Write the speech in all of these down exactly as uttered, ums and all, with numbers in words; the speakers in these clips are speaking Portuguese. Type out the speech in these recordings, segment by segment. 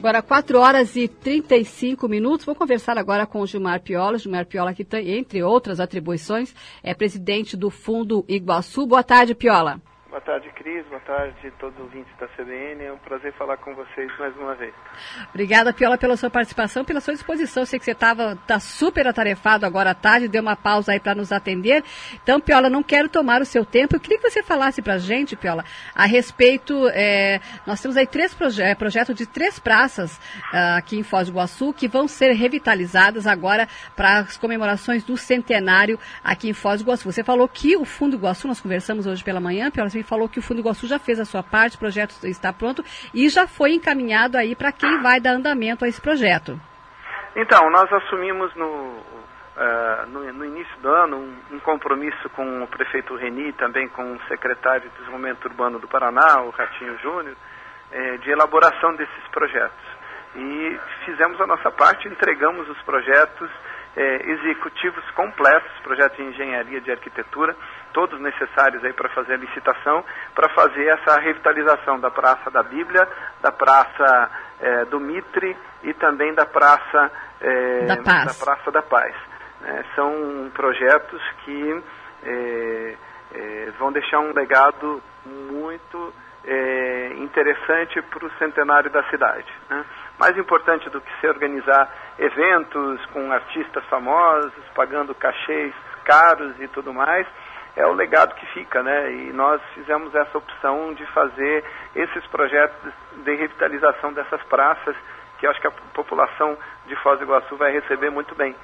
Agora, quatro horas e trinta e cinco minutos. Vou conversar agora com o Gilmar Piola. Gilmar Piola, que tem, entre outras atribuições, é presidente do Fundo Iguaçu. Boa tarde, Piola. Boa tarde, Cris. Boa tarde a todos os ouvintes da C B N. É um prazer falar com vocês mais uma vez. Obrigada, Piola, pela sua participação, pela sua disposição. Sei que você estava tá super atarefado agora à tarde, deu uma pausa aí para nos atender. Então, Piola, não quero tomar o seu tempo. Eu queria que você falasse para a gente, Piola, a respeito... É, nós temos aí três proje projetos de três praças uh, aqui em Foz do Iguaçu que vão ser revitalizadas agora para as comemorações do centenário aqui em Foz do Iguaçu. Você falou que o Fundo Iguaçu, nós conversamos hoje pela manhã, Piola, você falou que o Fundo Iguaçu já fez a sua parte, o projeto está pronto e já foi encaminhado aí para quem vai dar andamento a esse projeto. Então, nós assumimos no, uh, no, no início do ano um, um compromisso com o prefeito Reni e também com o secretário de Desenvolvimento Urbano do Paraná, o Ratinho Júnior, eh, de elaboração desses projetos. E fizemos a nossa parte, entregamos os projetos eh, executivos completos, projetos de engenharia, de arquitetura, todos necessários aí para fazer a licitação, para fazer essa revitalização da Praça da Bíblia, da Praça eh, do Mitre e também da Praça eh, da Paz. Da Praça da Paz. Eh, são projetos que eh, eh, vão deixar um legado muito eh, interessante para o centenário da cidade, né? Mais importante do que se organizar eventos com artistas famosos, pagando cachês caros e tudo mais, é o legado que fica, né? E nós fizemos essa opção de fazer esses projetos de revitalização dessas praças, que eu acho que a população de Foz do Iguaçu vai receber muito bem.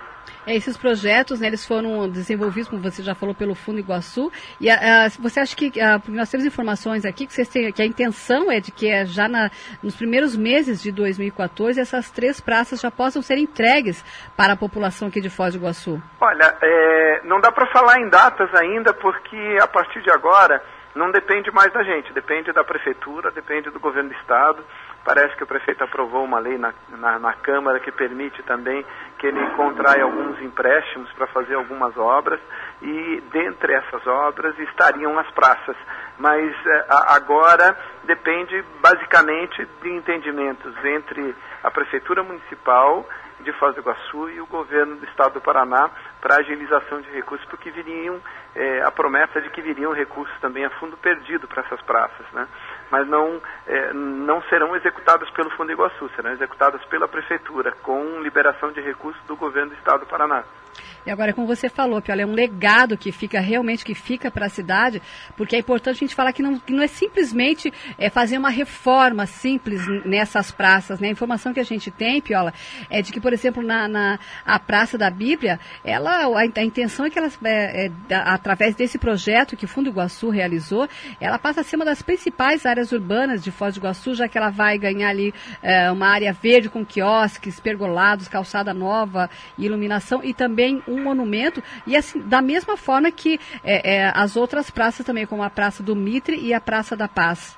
É, esses projetos, né, eles foram desenvolvidos, como você já falou, pelo Fundo Iguaçu. E a, a, você acha que, a, porque nós temos informações aqui, que, vocês têm, que a intenção é de que é já na, nos primeiros meses de dois mil e quatorze, essas três praças já possam ser entregues para a população aqui de Foz do Iguaçu? Olha, é, não dá para falar em datas ainda, porque a partir de agora não depende mais da gente, depende da prefeitura, depende do governo do estado. Parece que o prefeito aprovou uma lei na, na, na Câmara que permite também que ele contraia alguns empréstimos para fazer algumas obras, e dentre essas obras estariam as praças. Mas é, agora depende basicamente de entendimentos entre a Prefeitura Municipal de Foz do Iguaçu e o governo do estado do Paraná para agilização de recursos, porque viriam é, a promessa de que viriam recursos também a fundo perdido para essas praças, né? Mas não, é, não serão executadas pelo Fundo Iguaçu, serão executadas pela Prefeitura, com liberação de recursos do governo do estado do Paraná. E agora, como você falou, Piola, é um legado que fica, realmente que fica para a cidade, porque é importante a gente falar que não, que não é simplesmente é, fazer uma reforma simples nessas praças, né? A informação que a gente tem, Piola, é de que, por exemplo, na, na a Praça da Bíblia, ela, a, a intenção é que ela, é, é, através desse projeto que o Fundo Iguaçu realizou, ela passa a ser uma das principais áreas urbanas de Foz do Iguaçu, já que ela vai ganhar ali é, uma área verde com quiosques, pergolados, calçada nova, iluminação e também um monumento, e assim, da mesma forma que é, é, as outras praças também, como a Praça do Mitre e a Praça da Paz.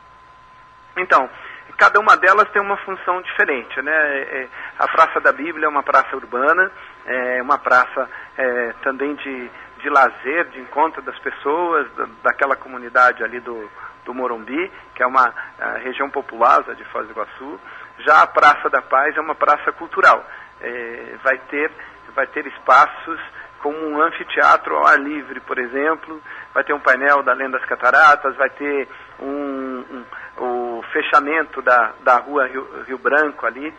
Então, cada uma delas tem uma função diferente, né? É, a Praça da Bíblia é uma praça urbana, é uma praça é, também de, de lazer, de encontro das pessoas, da, daquela comunidade ali do, do Morumbi, que é uma região populosa de Foz do Iguaçu. Já a Praça da Paz é uma praça cultural, é, vai ter vai ter espaços como um anfiteatro ao ar livre, por exemplo, vai ter um painel da Lenda das Cataratas, vai ter um, um, o fechamento da, da rua Rio, Rio Branco ali,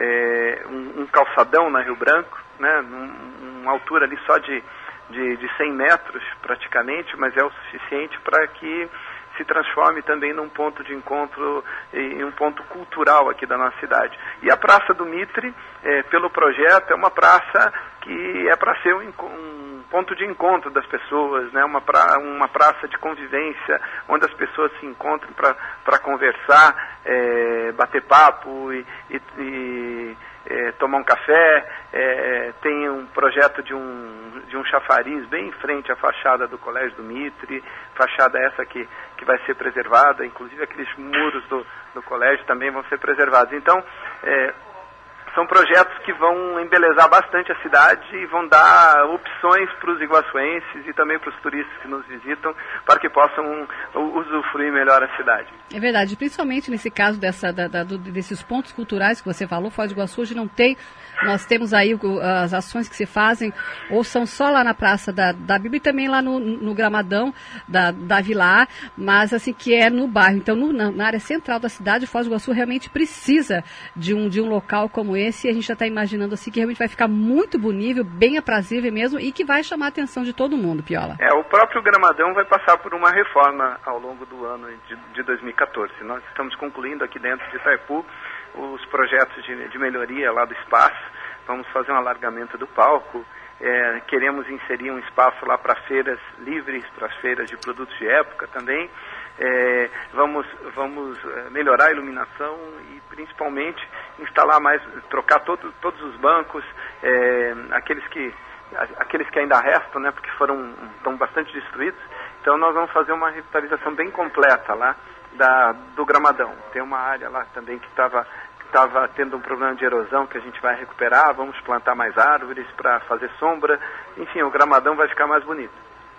é, um, um calçadão na Rio Branco, né, um, uma altura ali só de, de, de cem metros praticamente, mas é o suficiente para que se transforme também num ponto de encontro e um ponto cultural aqui da nossa cidade. E a Praça do Mitre, é, pelo projeto, é uma praça que é para ser um, um ponto de encontro das pessoas, né? uma, pra, uma praça de convivência, onde as pessoas se encontram para conversar, é, bater papo e, e, e é, tomar um café. É, tem um projeto de um, de um chafariz bem em frente à fachada do Colégio do Mitre, fachada essa que, que vai ser preservada, inclusive aqueles muros do, do colégio também vão ser preservados. Então, é, são projetos que vão embelezar bastante a cidade e vão dar opções para os iguaçuenses e também para os turistas que nos visitam, para que possam usufruir melhor a cidade. É verdade, principalmente nesse caso dessa, da, da, do, desses pontos culturais que você falou, Foz do Iguaçu hoje não tem, nós temos aí as ações que se fazem, ou são só lá na Praça da, da Bíblia e também lá no, no Gramadão da, da Vilar, mas assim que é no bairro. Então no, na, na área central da cidade, Foz do Iguaçu realmente precisa de um, de um local como esse, e a gente já está imaginando assim que realmente vai ficar muito bonito, bem aprazível mesmo, e que vai chamar a atenção de todo mundo, Piola. É, o próprio Gramadão vai passar por uma reforma ao longo do ano de, de dois mil e quatorze. Nós estamos concluindo aqui dentro de Itaipu os projetos de, de melhoria lá do espaço. Vamos fazer um alargamento do palco, é, queremos inserir um espaço lá para feiras livres, para as feiras de produtos de época também. É, vamos vamos melhorar a iluminação e principalmente instalar mais, trocar todo, todos os bancos, é, aqueles que aqueles que ainda restam, né, porque foram estão bastante destruídos. Então nós vamos fazer uma revitalização bem completa lá da, do Gramadão. Tem uma área lá também que estava estava tendo um problema de erosão que a gente vai recuperar, vamos plantar mais árvores para fazer sombra. Enfim, o Gramadão vai ficar mais bonito.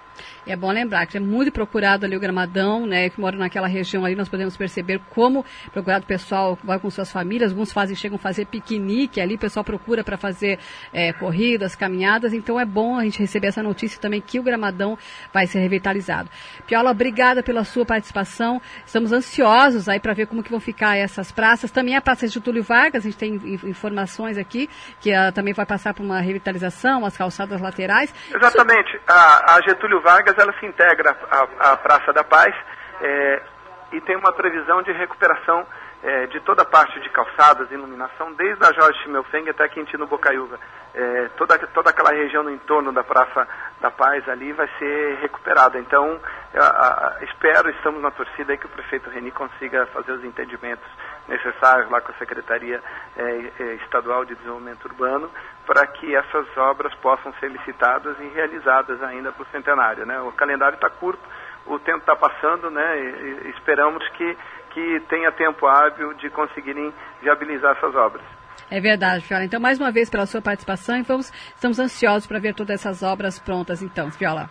É bom lembrar que é muito procurado ali o Gramadão, né, que mora naquela região ali, nós podemos perceber como procurado o pessoal vai com suas famílias, alguns fazem, chegam a fazer piquenique ali, o pessoal procura para fazer é, corridas, caminhadas, então é bom a gente receber essa notícia também que o Gramadão vai ser revitalizado. Piola, obrigada pela sua participação, estamos ansiosos aí para ver como que vão ficar essas praças, também a Praça de Getúlio Vargas, a gente tem informações aqui, que uh, também vai passar por uma revitalização, as calçadas laterais. Exatamente, a, a Getúlio Vargas, ela se integra à, à Praça da Paz é, e tem uma previsão de recuperação é, de toda a parte de calçadas e iluminação, desde a Jorge Schimmelfeng até Quintino Bocaiúva. É, toda, toda aquela região no entorno da Praça da Paz ali vai ser recuperada. Então, a, a, espero, estamos na torcida aí que o prefeito Reni consiga fazer os entendimentos necessários lá com a Secretaria é, é, Estadual de Desenvolvimento Urbano para que essas obras possam ser licitadas e realizadas ainda para o centenário, né? O calendário está curto, o tempo está passando, né? E, e esperamos que, que tenha tempo hábil de conseguirem viabilizar essas obras. É verdade, Piola. Então, mais uma vez, pela sua participação, e vamos, estamos ansiosos para ver todas essas obras prontas, então, Piola.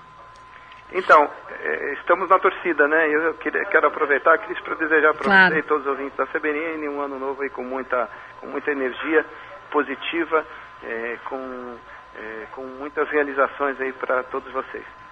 Então, eh, estamos na torcida, né? Eu queria, quero aproveitar, Cris, para desejar para claro. Você e todos os ouvintes da C B N um ano novo aí com muita, com muita energia positiva, eh, com, eh, com muitas realizações aí para todos vocês.